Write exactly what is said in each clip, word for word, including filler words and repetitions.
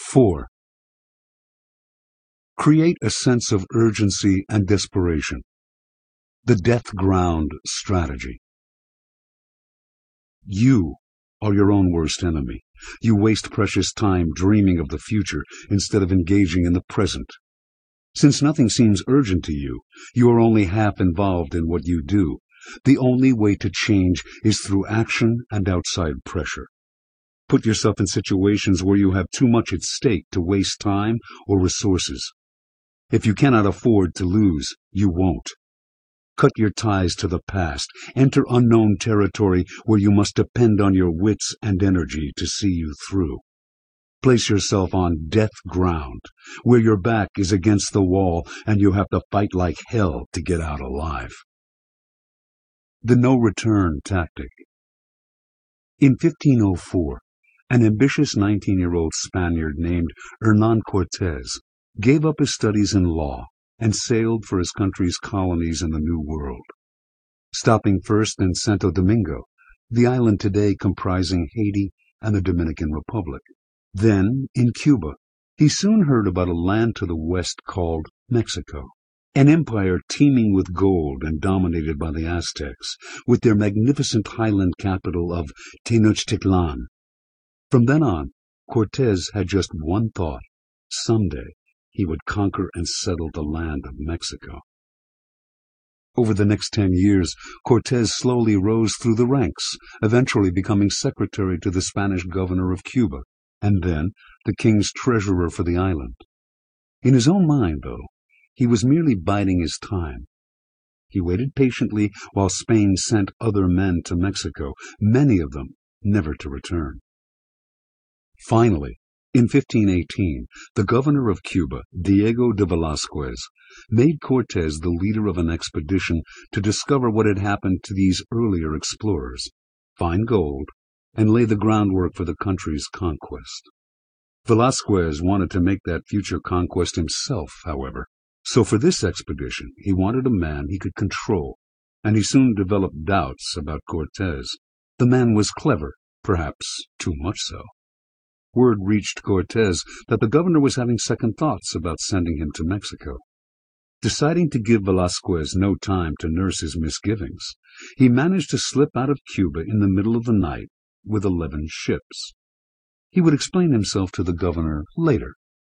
four. Create a sense of urgency and desperation. The death ground strategy. You are your own worst enemy. You waste precious time dreaming of the future instead of engaging in the present. Since nothing seems urgent to you, you are only half involved in what you do. The only way to change is through action and outside pressure. Put yourself in situations where you have too much at stake to waste time or resources. If you cannot afford to lose, you won't. Cut your ties to the past. Enter unknown territory where you must depend on your wits and energy to see you through. Place yourself on death ground, where your back is against the wall and you have to fight like hell to get out alive. The no-return tactic. In fifteen oh four, an ambitious nineteen-year-old Spaniard named Hernán Cortés gave up his studies in law and sailed for his country's colonies in the New World. Stopping first in Santo Domingo, the island today comprising Haiti and the Dominican Republic. Then, in Cuba, he soon heard about a land to the west called Mexico, an empire teeming with gold and dominated by the Aztecs, with their magnificent highland capital of Tenochtitlan. From then on, Cortés had just one thought: someday he would conquer and settle the land of Mexico. Over the next ten years, Cortés slowly rose through the ranks, eventually becoming secretary to the Spanish governor of Cuba, and then the king's treasurer for the island. In his own mind, though, he was merely biding his time. He waited patiently while Spain sent other men to Mexico, many of them never to return. Finally, in fifteen eighteen, the governor of Cuba, Diego de Velázquez, made Cortés the leader of an expedition to discover what had happened to these earlier explorers, find gold, and lay the groundwork for the country's conquest. Velázquez wanted to make that future conquest himself, however, so for this expedition he wanted a man he could control, and he soon developed doubts about Cortés. The man was clever, perhaps too much so. Word reached Cortés that the governor was having second thoughts about sending him to Mexico. Deciding to give Velázquez no time to nurse his misgivings, he managed to slip out of Cuba in the middle of the night with eleven ships. He would explain himself to the governor later.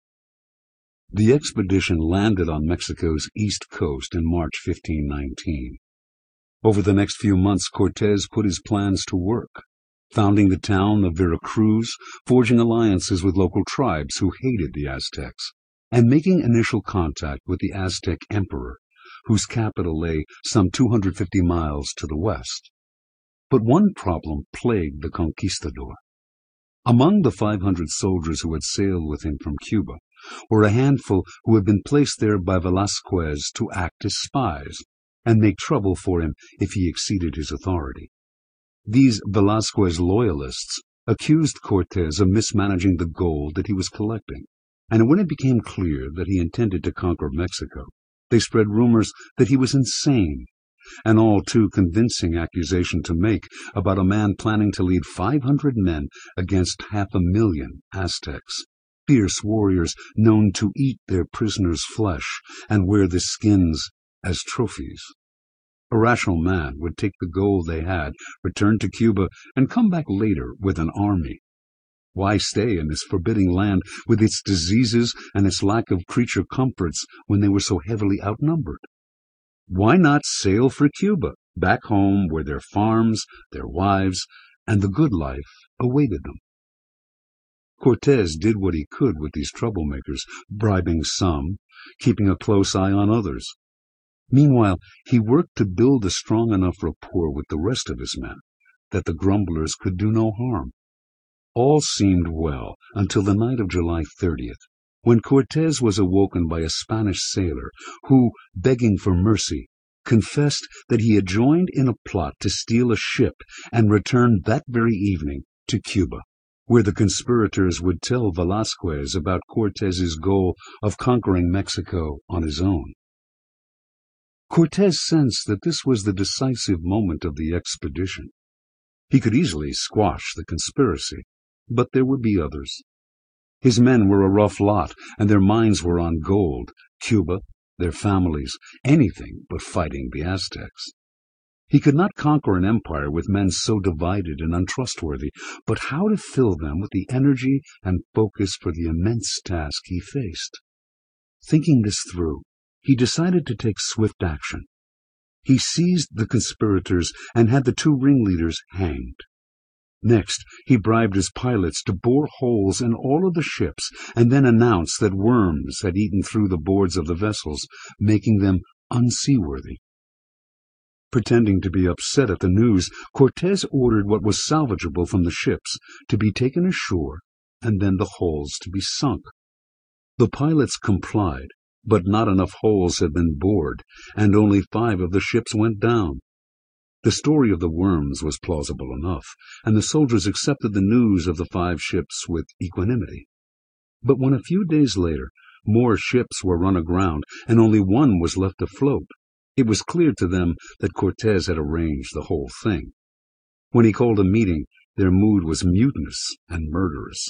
The expedition landed on Mexico's east coast in March fifteen nineteen. Over the next few months, Cortés put his plans to work, founding the town of Veracruz, forging alliances with local tribes who hated the Aztecs, and making initial contact with the Aztec emperor, whose capital lay some two hundred fifty miles to the west. But one problem plagued the conquistador. Among the five hundred soldiers who had sailed with him from Cuba were a handful who had been placed there by Velázquez to act as spies and make trouble for him if he exceeded his authority. These Velázquez loyalists accused Cortés of mismanaging the gold that he was collecting, and when it became clear that he intended to conquer Mexico, they spread rumors that he was insane, an all too convincing accusation to make about a man planning to lead five hundred men against half a million Aztecs, fierce warriors known to eat their prisoners' flesh and wear the skins as trophies. A rational man would take the gold they had, return to Cuba, and come back later with an army. Why stay in this forbidding land with its diseases and its lack of creature comforts when they were so heavily outnumbered? Why not sail for Cuba, back home where their farms, their wives, and the good life awaited them? Cortés did what he could with these troublemakers, bribing some, keeping a close eye on others. Meanwhile, he worked to build a strong enough rapport with the rest of his men that the grumblers could do no harm. All seemed well until the night of July thirtieth, when Cortés was awoken by a Spanish sailor who, begging for mercy, confessed that he had joined in a plot to steal a ship and return that very evening to Cuba, where the conspirators would tell Velázquez about Cortés's goal of conquering Mexico on his own. Cortés sensed that this was the decisive moment of the expedition. He could easily squash the conspiracy, but there would be others. His men were a rough lot, and their minds were on gold, Cuba, their families, anything but fighting the Aztecs. He could not conquer an empire with men so divided and untrustworthy, but how to fill them with the energy and focus for the immense task he faced? Thinking this through, he decided to take swift action. He seized the conspirators and had the two ringleaders hanged. Next, he bribed his pilots to bore holes in all of the ships and then announced that worms had eaten through the boards of the vessels, making them unseaworthy. Pretending to be upset at the news, Cortés ordered what was salvageable from the ships to be taken ashore and then the holes to be sunk. The pilots complied, but not enough holes had been bored, and only five of the ships went down. The story of the worms was plausible enough, and the soldiers accepted the news of the five ships with equanimity. But when a few days later more ships were run aground and only one was left afloat, it was clear to them that Cortés had arranged the whole thing. When he called a meeting, their mood was mutinous and murderous.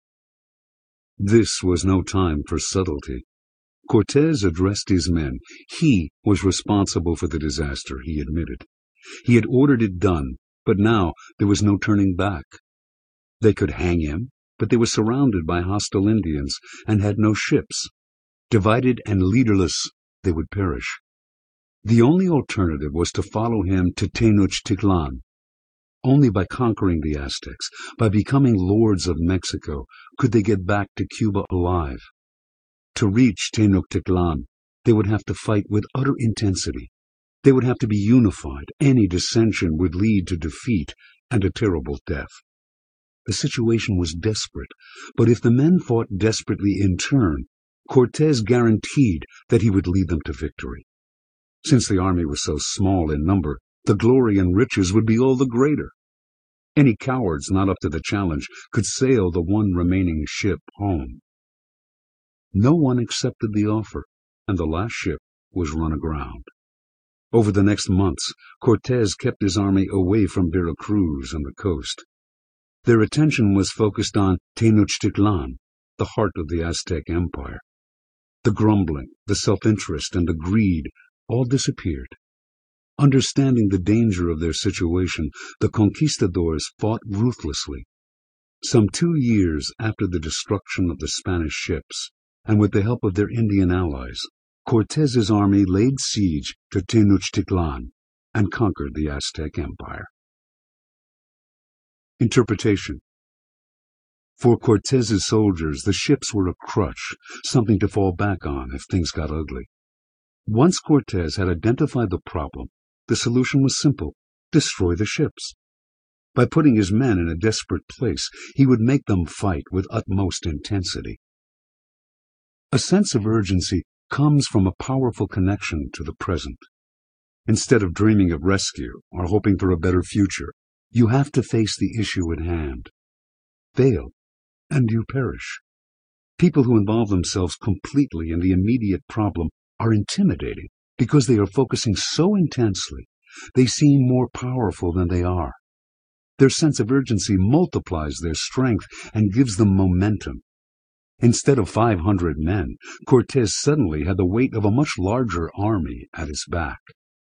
This was no time for subtlety. Cortés addressed his men. He was responsible for the disaster, he admitted. He had ordered it done, but now there was no turning back. They could hang him, but they were surrounded by hostile Indians and had no ships. Divided and leaderless, they would perish. The only alternative was to follow him to Tenochtitlan. Only by conquering the Aztecs, by becoming lords of Mexico, could they get back to Cuba alive. To reach Tenochtitlan, they would have to fight with utter intensity. They would have to be unified. Any dissension would lead to defeat and a terrible death. The situation was desperate, but if the men fought desperately in turn, Cortés guaranteed that he would lead them to victory. Since the army was so small in number, the glory and riches would be all the greater. Any cowards not up to the challenge could sail the one remaining ship home. No one accepted the offer, and the last ship was run aground. Over the next months, Cortés kept his army away from Veracruz and the coast. Their attention was focused on Tenochtitlan, the heart of the Aztec Empire. The grumbling, the self-interest, and the greed all disappeared. Understanding the danger of their situation, the conquistadors fought ruthlessly. Some two years after the destruction of the Spanish ships, and with the help of their Indian allies, Cortés's army laid siege to Tenochtitlan and conquered the Aztec Empire. Interpretation. For Cortés's soldiers, the ships were a crutch, something to fall back on if things got ugly. Once Cortés had identified the problem, the solution was simple: destroy the ships. By putting his men in a desperate place, he would make them fight with utmost intensity. A sense of urgency comes from a powerful connection to the present. Instead of dreaming of rescue or hoping for a better future, you have to face the issue at hand. Fail, and you perish. People who involve themselves completely in the immediate problem are intimidating because they are focusing so intensely. They seem more powerful than they are. Their sense of urgency multiplies their strength and gives them momentum. Instead of five hundred men, Cortés suddenly had the weight of a much larger army at his back.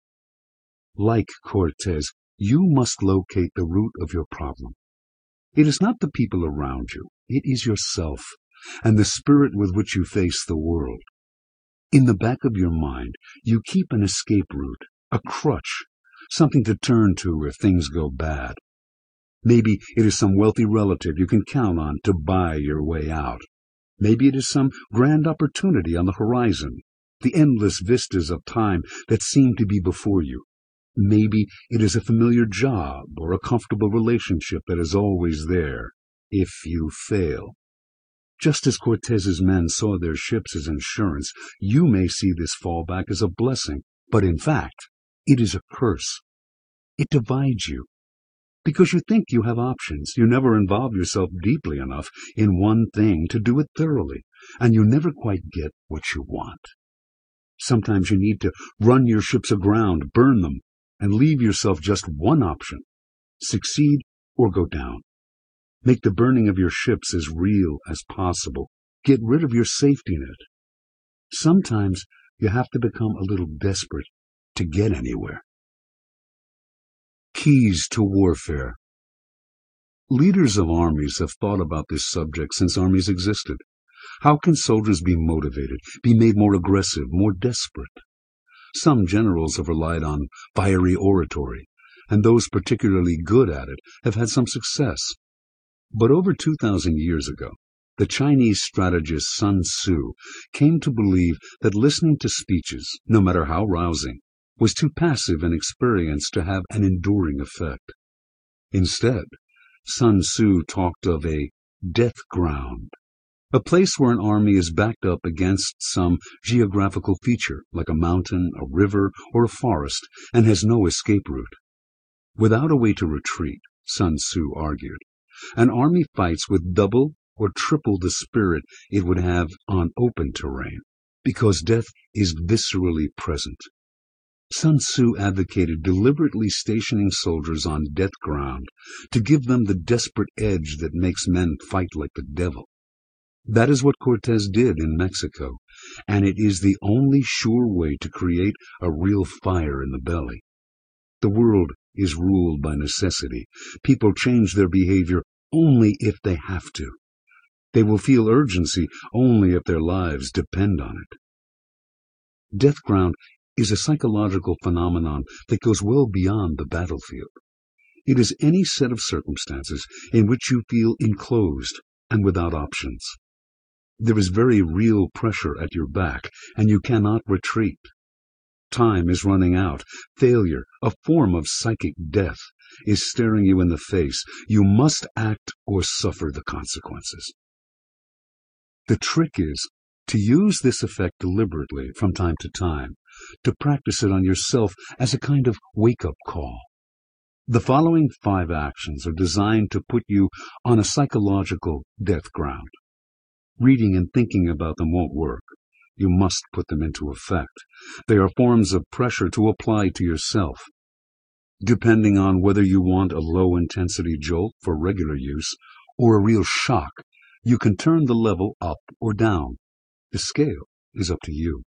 Like Cortés, you must locate the root of your problem. It is not the people around you, it is yourself, and the spirit with which you face the world. In the back of your mind, you keep an escape route, a crutch, something to turn to if things go bad. Maybe it is some wealthy relative you can count on to buy your way out. Maybe it is some grand opportunity on the horizon, the endless vistas of time that seem to be before you. Maybe it is a familiar job or a comfortable relationship that is always there, if you fail. Just as Cortés's men saw their ships as insurance, you may see this fallback as a blessing, but in fact, it is a curse. It divides you. Because you think you have options, you never involve yourself deeply enough in one thing to do it thoroughly, and you never quite get what you want. Sometimes you need to run your ships aground, burn them, and leave yourself just one option: succeed or go down. Make the burning of your ships as real as possible. Get rid of your safety net. Sometimes you have to become a little desperate to get anywhere. Keys to warfare. Leaders of armies have thought about this subject since armies existed. How can soldiers be motivated, be made more aggressive, more desperate? Some generals have relied on fiery oratory, and those particularly good at it have had some success. But over two thousand years ago, the Chinese strategist Sun Tzu came to believe that listening to speeches, no matter how rousing, was too passive an experience to have an enduring effect. Instead, Sun Tzu talked of a death ground, a place where an army is backed up against some geographical feature, like a mountain, a river, or a forest, and has no escape route. Without a way to retreat, Sun Tzu argued, an army fights with double or triple the spirit it would have on open terrain, because death is viscerally present. Sun Tzu advocated deliberately stationing soldiers on death ground to give them the desperate edge that makes men fight like the devil. That is what Cortés did in Mexico, and it is the only sure way to create a real fire in the belly. The world is ruled by necessity. People change their behavior only if they have to. They will feel urgency only if their lives depend on it. Death ground is a psychological phenomenon that goes well beyond the battlefield. It is any set of circumstances in which you feel enclosed and without options. There is very real pressure at your back, and you cannot retreat. Time is running out. Failure, a form of psychic death, is staring you in the face. You must act or suffer the consequences. The trick is to use this effect deliberately from time to time, to practice it on yourself as a kind of wake-up call. The following five actions are designed to put you on a psychological death ground. Reading and thinking about them won't work. You must put them into effect. They are forms of pressure to apply to yourself. Depending on whether you want a low-intensity jolt for regular use or a real shock, you can turn the level up or down. The scale is up to you.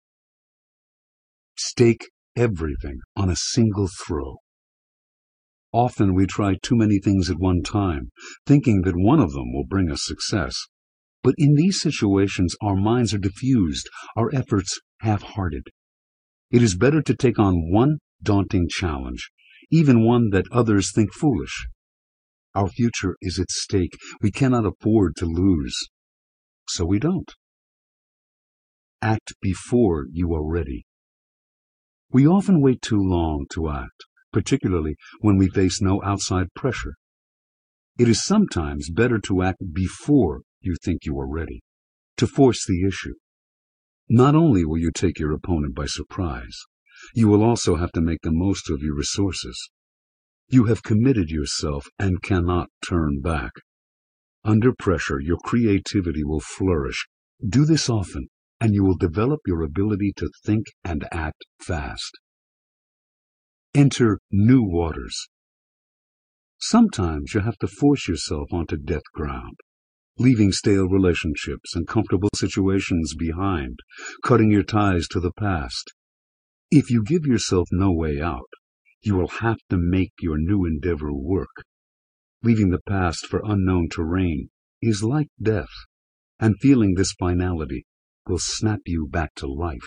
Stake everything on a single throw. Often we try too many things at one time, thinking that one of them will bring us success. But in these situations, our minds are diffused, our efforts half-hearted. It is better to take on one daunting challenge, even one that others think foolish. Our future is at stake. We cannot afford to lose. So we don't. Act before you are ready. We often wait too long to act, particularly when we face no outside pressure. It is sometimes better to act before you think you are ready, to force the issue. Not only will you take your opponent by surprise, you will also have to make the most of your resources. You have committed yourself and cannot turn back. Under pressure, your creativity will flourish. Do this often, and you will develop your ability to think and act fast. Enter new waters. Sometimes you have to force yourself onto death ground, leaving stale relationships and comfortable situations behind, cutting your ties to the past. If you give yourself no way out, you will have to make your new endeavor work. Leaving the past for unknown terrain is like death, and feeling this finality will snap you back to life.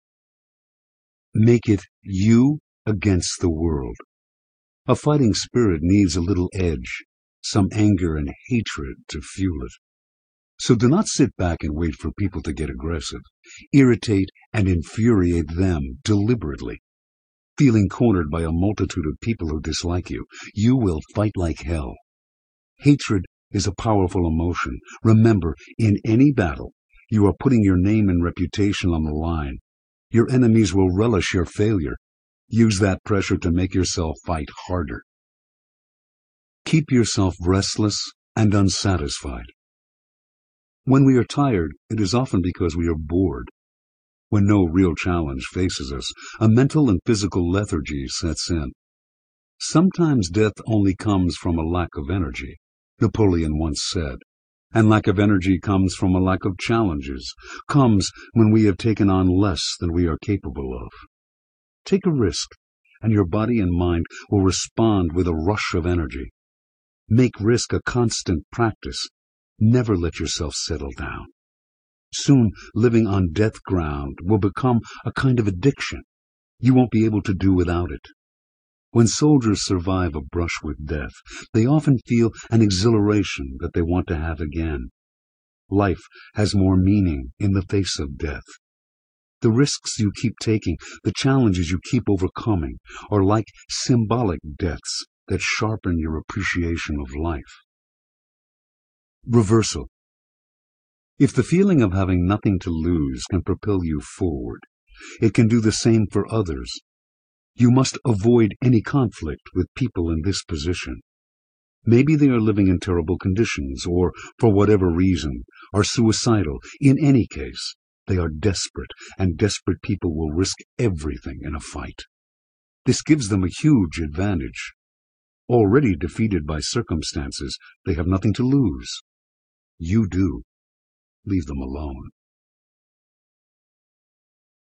Make it you against the world. A fighting spirit needs a little edge, some anger and hatred to fuel it. So do not sit back and wait for people to get aggressive. Irritate and infuriate them deliberately. Feeling cornered by a multitude of people who dislike you, you will fight like hell. Hatred is a powerful emotion. Remember, in any battle, you are putting your name and reputation on the line. Your enemies will relish your failure. Use that pressure to make yourself fight harder. Keep yourself restless and unsatisfied. When we are tired, it is often because we are bored. When no real challenge faces us, a mental and physical lethargy sets in. Sometimes death only comes from a lack of energy. Napoleon once said. And lack of energy comes from a lack of challenges, comes when we have taken on less than we are capable of. Take a risk, and your body and mind will respond with a rush of energy. Make risk a constant practice. Never let yourself settle down. Soon, living on death ground will become a kind of addiction. You won't be able to do without it. When soldiers survive a brush with death, they often feel an exhilaration that they want to have again. Life has more meaning in the face of death. The risks you keep taking, the challenges you keep overcoming, are like symbolic deaths that sharpen your appreciation of life. Reversal. If the feeling of having nothing to lose can propel you forward, it can do the same for others. You must avoid any conflict with people in this position. Maybe they are living in terrible conditions, or, for whatever reason, are suicidal. In any case, they are desperate, and desperate people will risk everything in a fight. This gives them a huge advantage. Already defeated by circumstances, they have nothing to lose. You do. Leave them alone.